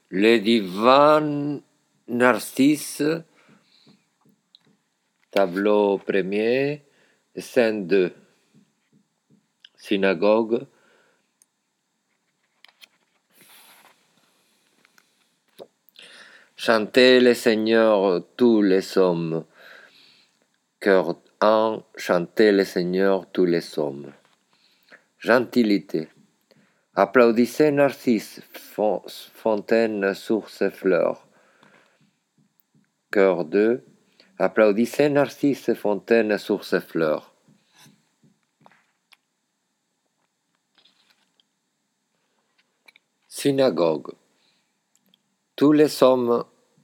Le divan Narcisse, tableau premier, scène 2, synagogue. Chantez le Seigneur tous les hommes. Chœur 1, chantez le Seigneur tous les hommes. Gentilité. Applaudissez Narcisse, fontaine sur ses fleurs. Chœur 2. Applaudissez Narcisse, fontaine sur ses fleurs. Synagogue. Tous les hommes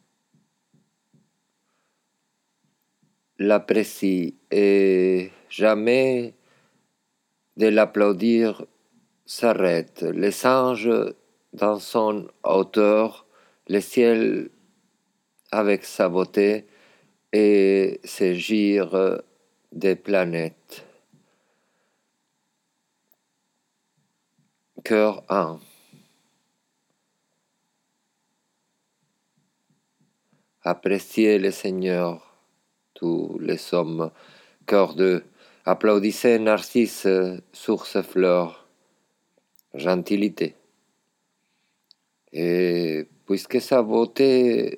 l'apprécient et jamais de l'applaudir s'arrête. Les anges dans son hauteur, le ciel avec sa beauté et ses gires des planètes. Chœur 1. Appréciez le Seigneur, tous les hommes. Chœur 2. Applaudissez Narcisse sur ses fleurs. Gentilité. Et puisque sa beauté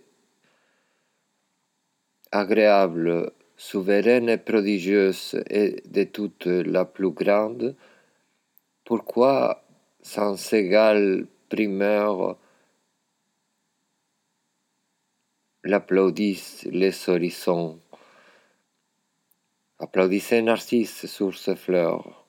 agréable, souveraine et prodigieuse est de toutes la plus grande, pourquoi sans égale primeur l'applaudissent les horizons? Applaudissez Narcisse sur ses fleurs.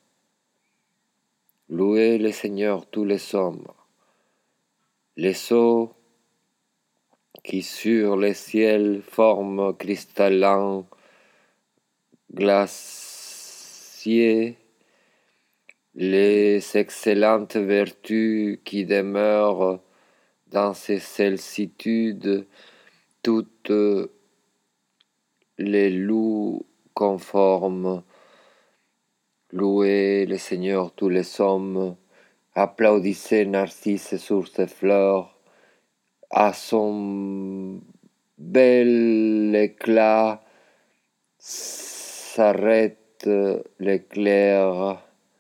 Louez le Seigneur tous les hommes. Les eaux qui sur le ciel forment cristallins glaciers, les excellentes vertus qui demeurent dans ces sollicitudes, toutes les loups conformes. Louez le Seigneur tous les hommes, applaudissez Narcisse sur ses fleurs, à son bel éclat s'arrête l'éclair,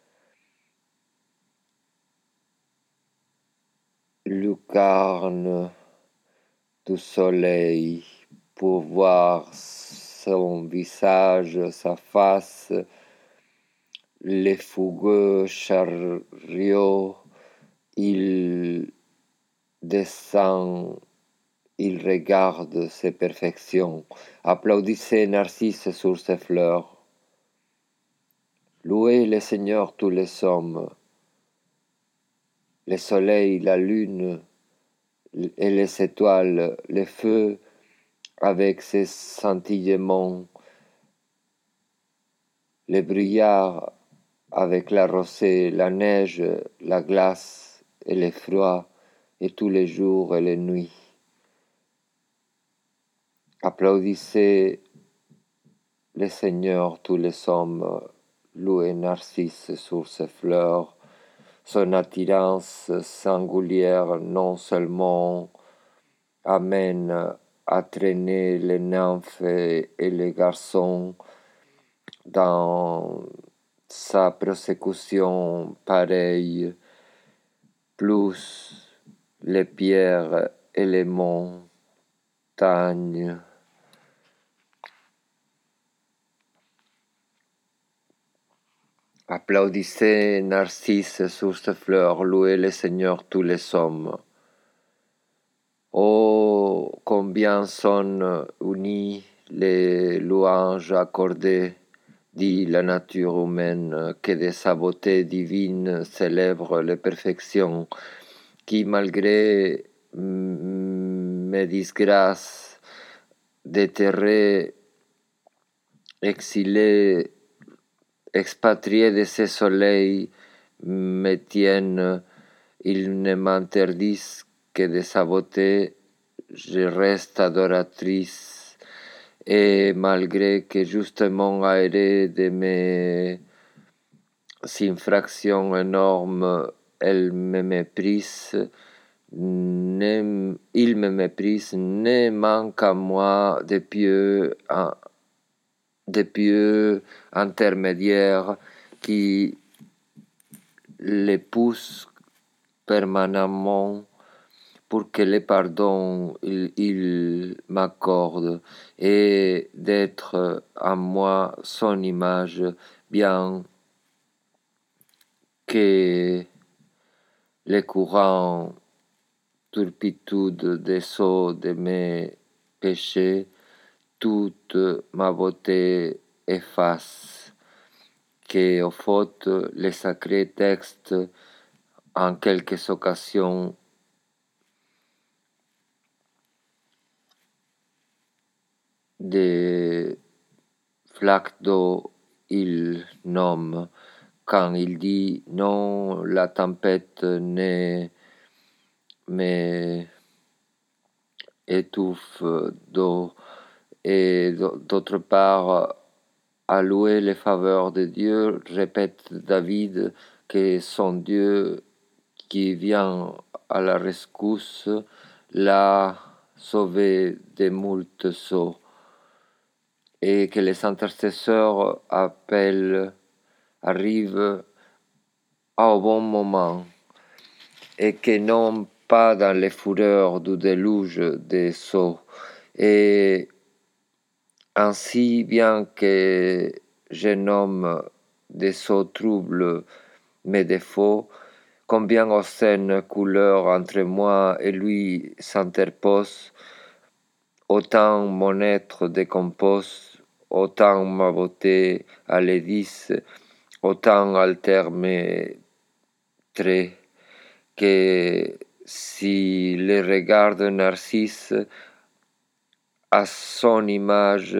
lucarne du soleil, pour voir son visage, sa face, les fougueux chariots, il descend, il regarde ses perfections. Applaudissez Narcisse sur ses fleurs. Louez le Seigneur tous les hommes. Le soleil, la lune et les étoiles, le feu avec ses scintillements, le brouillard avec la rosée, la neige, la glace et le froid, et tous les jours et les nuits. Applaudissez le Seigneur tous les hommes, louez Narcisse sur ses fleurs, son attirance singulière non seulement amène à traîner les nymphes et les garçons dans sa prosécution pareille, plus les pierres et les montagnes. Applaudissez Narcisse sur ses fleurs, louez le Seigneur tous les hommes. Oh, combien sont unis les louanges accordées, dit la nature humaine, que de sa beauté divine célèbre les perfections, qui malgré mes disgrâces, déterrés, exilés, expatriés de ce soleil, me tiennent, ils ne m'interdisent que de sa beauté, je reste adoratrice, et malgré que justement aérée de mes infractions énormes, elle me méprise, il me méprise, ne manque à moi de pieux intermédiaires qui les poussent permanemment pour que le pardon il m'accorde et d'être à moi son image, bien que les courants turpitude des eaux de mes péchés, toute ma beauté efface, que au faute les sacrés textes en quelques occasions des flaques d'eau il nomme quand il dit non, la tempête ne me étouffe d'eau, et d'autre part à louer les faveurs de Dieu, répète David que son Dieu qui vient à la rescousse l'a sauvé de moult sauts, et que les intercesseurs arrivent au bon moment, et que non pas dans les fureurs du déluge des sauts. Et ainsi, bien que je nomme des sauts troubles mes défauts, combien obscène couleur entre moi et lui s'interpose, autant mon être décompose, autant ma beauté alédisse, autant altère mes traits, que si les regards de Narcisse à son image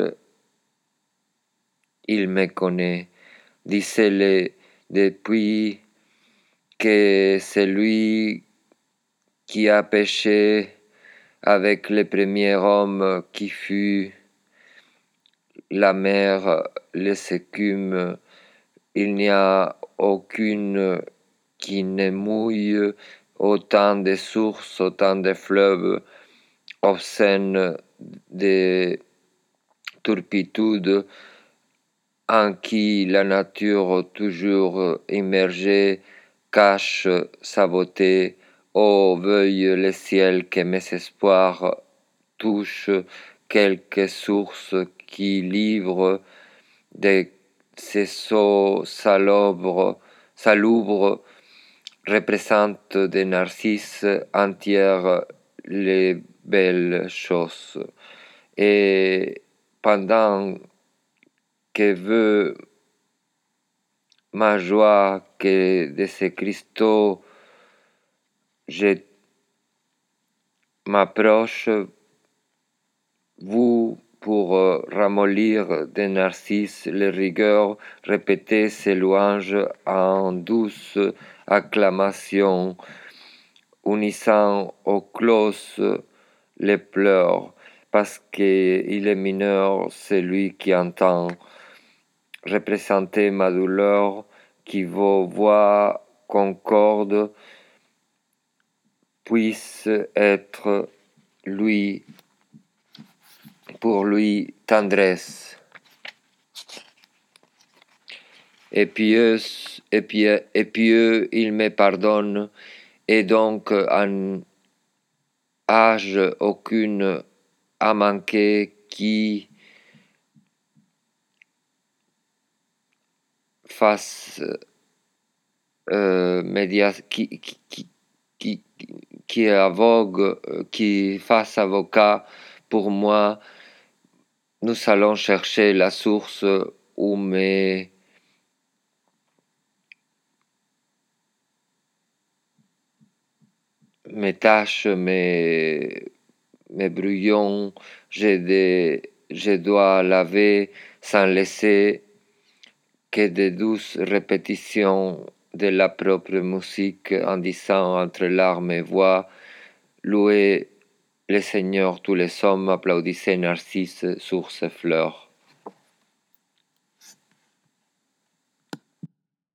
il me connaît, disait-le depuis que c'est lui qui a péché avec le premier homme qui fut la mer, les écumes, il n'y a aucune qui ne mouille, autant de sources, autant de fleuves obscènes de turpitude en qui la nature toujours immergée cache sa beauté. Oh, veuille le ciel que mes espoirs touchent quelque source qui livre de ces eaux salubres représente des narcisses entières les belles choses. Et pendant que veut ma joie que de ces cristaux je m'approche, vous, pour ramollir des narcisses les rigueurs, répétez ces louanges en douce acclamation, unissant aux cloches les pleurs, parce qu'il est mineur celui qui entend représenter ma douleur, qui vos voix concorde puisse être lui, pour lui, tendresse. Et pieux, il me pardonne, et donc en âge aucune à manquer qui fasse qui avogue, qui fasse avocat pour moi. Nous allons chercher la source où mes tâches, mes brouillons, je dois laver sans laisser que de douces répétitions de la propre musique en disant entre larmes et voix, louez le Seigneur, tous les hommes, applaudissez Narcisse sur ses fleurs.